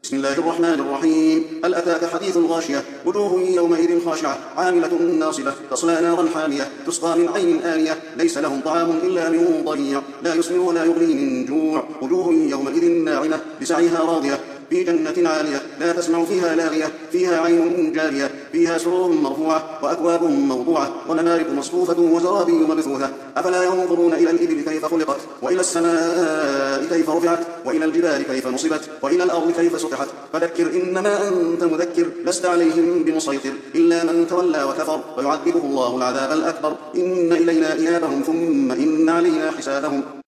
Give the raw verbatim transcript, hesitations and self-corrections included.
بسم الله الرحمن الرحيم. هل أتاك حديث الغاشية؟ وجوه يومئذ خاشعة عاملة ناصبة تصلى نارا حامية تسقى من عين آنية ليس لهم طعام إلا من ضريع لا يسمن ولا يغني من جوع. وجوه يومئذ ناعمة لسعيها راضية في جنة عالية لا تسمع فيها لاغية فيها عين جارية فيها سرور مرفوعة وأكواب موضوعة ونمارق مصفوفة وزرابي مبثوثة. أفلا ينظرون إلى الإبل كيف خلقت وإلى السماء كيف رفعت وإلى الجبال كيف نصبت وإلى الأرض كيف سطحت. فذكر إنما أنت مذكر لست عليهم بمسيطر إلا من تولى وكفر ويعذبه الله العذاب الأكبر. إن إلينا إيابهم ثم إن علينا حسابهم.